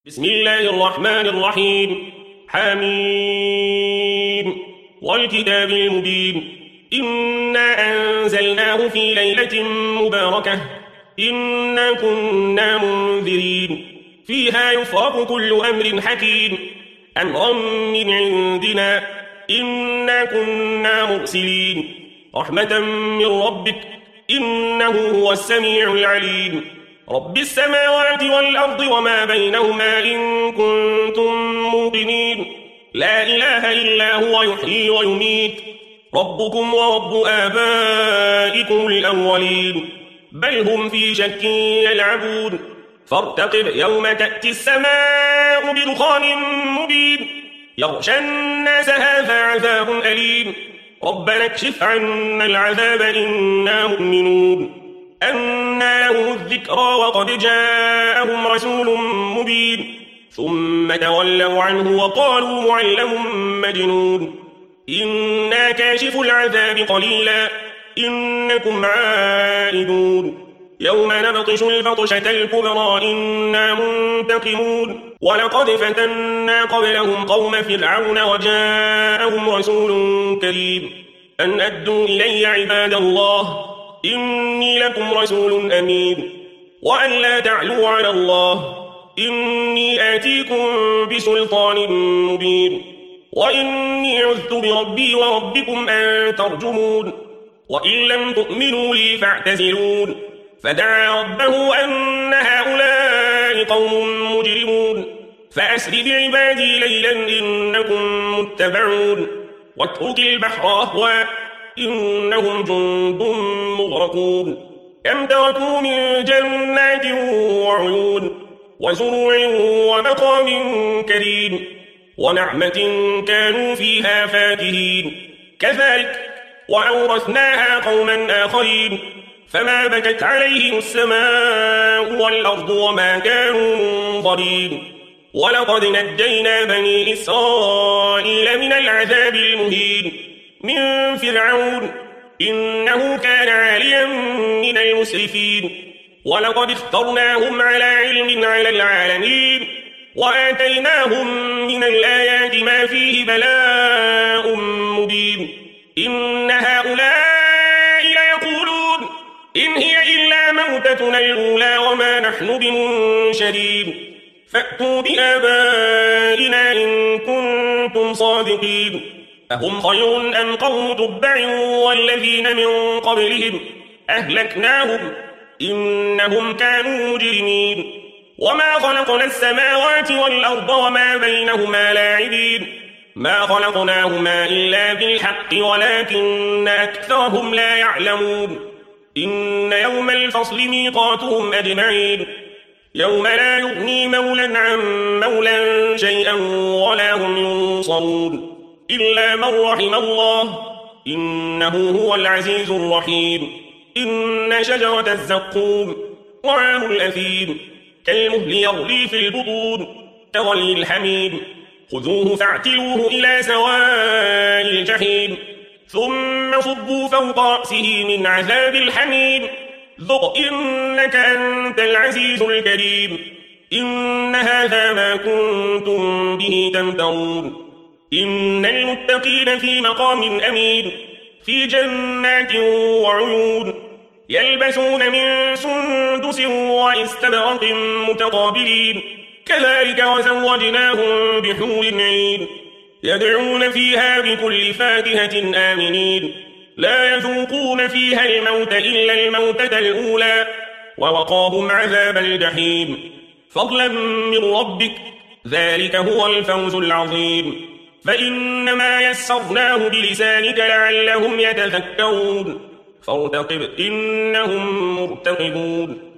بسم الله الرحمن الرحيم. حميم والكتاب المبين. إنا أنزلناه في ليلة مباركة إنا كنا منذرين فيها يفرق كل أمر حكيم أمرا من عندنا إنا كنا مرسلين رحمة من ربك إنه هو السميع العليم. رب السماوات والأرض وما بينهما إن كنتم موقنين لا إله إلا هو يحيي ويميت ربكم ورب آبائكم الأولين بل هم في شك يلعبون فارتقب يوم تأتي السماء بدخان مبين يغشى الناس هذا عذاب أليم ربنا اكشف عنا العذاب إنا مؤمنون. أنى لهم الذكرى وقد جاءهم رسول مبين ثم تولوا عنه وقالوا معلم مجنون إنا كاشف العذاب قليلا إنكم عائدون يوم نبطش البطشة الكبرى إنا منتقمون ولقد فتنا قبلهم قوم فرعون وجاءهم رسول كريم أن أدوا إلي عباد الله إني لكم رسول أمين وأن لا تعلوا على الله إني آتيكم بسلطان مبين وإني عذت بربي وربكم أن ترجمون وإن لم تؤمنوا لي فاعتزلون فدعا ربه أن هؤلاء قوم مجرمون فأسر بعبادي ليلا إنكم متبعون واترك البحر رهوا إنهم جند مغرقون كم تركوا من جنات وعيون وزروع ومقام كريم ونعمة كانوا فيها فاكهين كذلك وأورثناها قوما آخرين فما بكت عليهم السماء والأرض وما كانوا منظرين ولقد نجينا بني إسرائيل من العذاب المهين من فرعون إنه كان عاليا من المسرفين ولقد اخترناهم على علم على العالمين وآتيناهم من الآيات ما فيه بلاء مبين إن هؤلاء ليقولون إن هي إلا موتتنا الأولى وما نحن بمنشرين فأتوا بآبائنا إن كنتم صادقين أهم خير أم قوم تبع والذين من قبلهم أهلكناهم إنهم كانوا مجرمين وما خلقنا السماوات والأرض وما بينهما لاعبين ما خلقناهما إلا بالحق ولكن أكثرهم لا يعلمون إن يوم الفصل ميقاتهم أجمعين يوم لا يغني مولا عن مولا شيئا ولا هم ينصرون إلا من رحم الله إنه هو العزيز الرحيم إن شجرة الزقوم طعام الأثيم كالمهل يغلي في البطون كغلي الحميم خذوه فاعتلوه إلى سواء الجحيم ثم صبوا فوق رأسه من عذاب الحميم ذق إنك أنت العزيز الكريم إن هذا ما كنتم به تمترون إن المتقين في مقام أمين في جنات وعيون يلبسون من سندس واستبرق متقابلين كذلك وزوجناهم بحور عين يدعون فيها بكل فاكهة آمنين لا يذوقون فيها الموت إلا الموتة الأولى ووقاهم عذاب الجحيم فضلا من ربك ذلك هو الفوز العظيم فإنما يسرناه بلسانك لعلهم يتذكرون فارتقب إنهم مرتقبون.